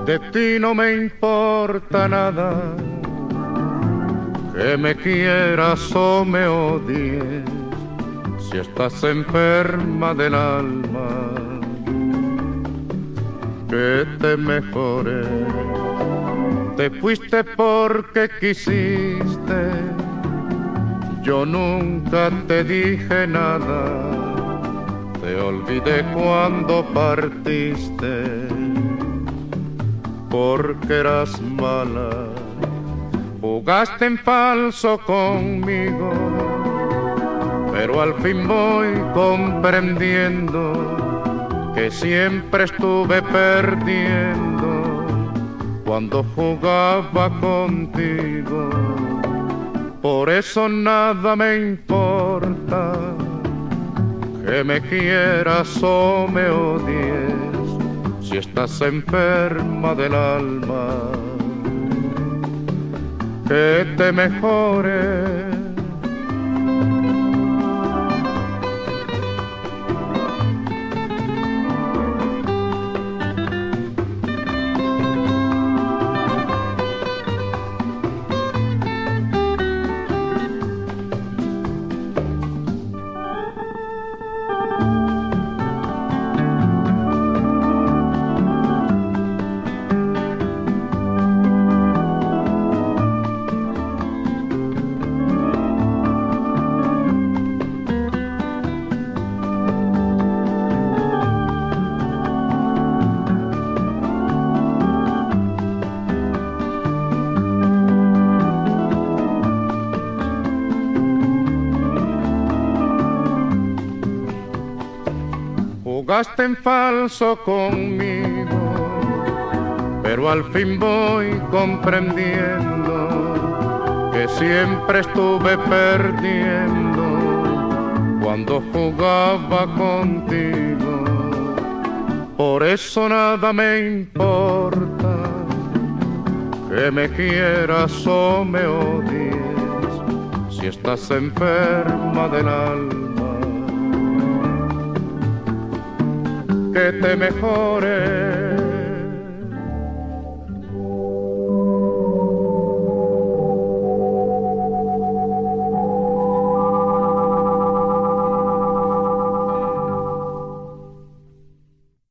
De ti no me importa nada, que me quieras o me odies, si estás enferma del alma, que te mejores. Te fuiste porque quisiste, yo nunca te dije nada, te olvidé cuando partiste, porque eras mala. Jugaste en falso conmigo, pero al fin voy comprendiendo que siempre estuve perdiendo cuando jugaba contigo. Por eso nada me importa, que me quieras o me odies, si estás enferma del alma, que te mejores. Jugaste en falso conmigo, pero al fin voy comprendiendo que siempre estuve perdiendo cuando jugaba contigo. Por eso nada me importa, que me quieras o me odies, si estás enferma del alma, que te mejores.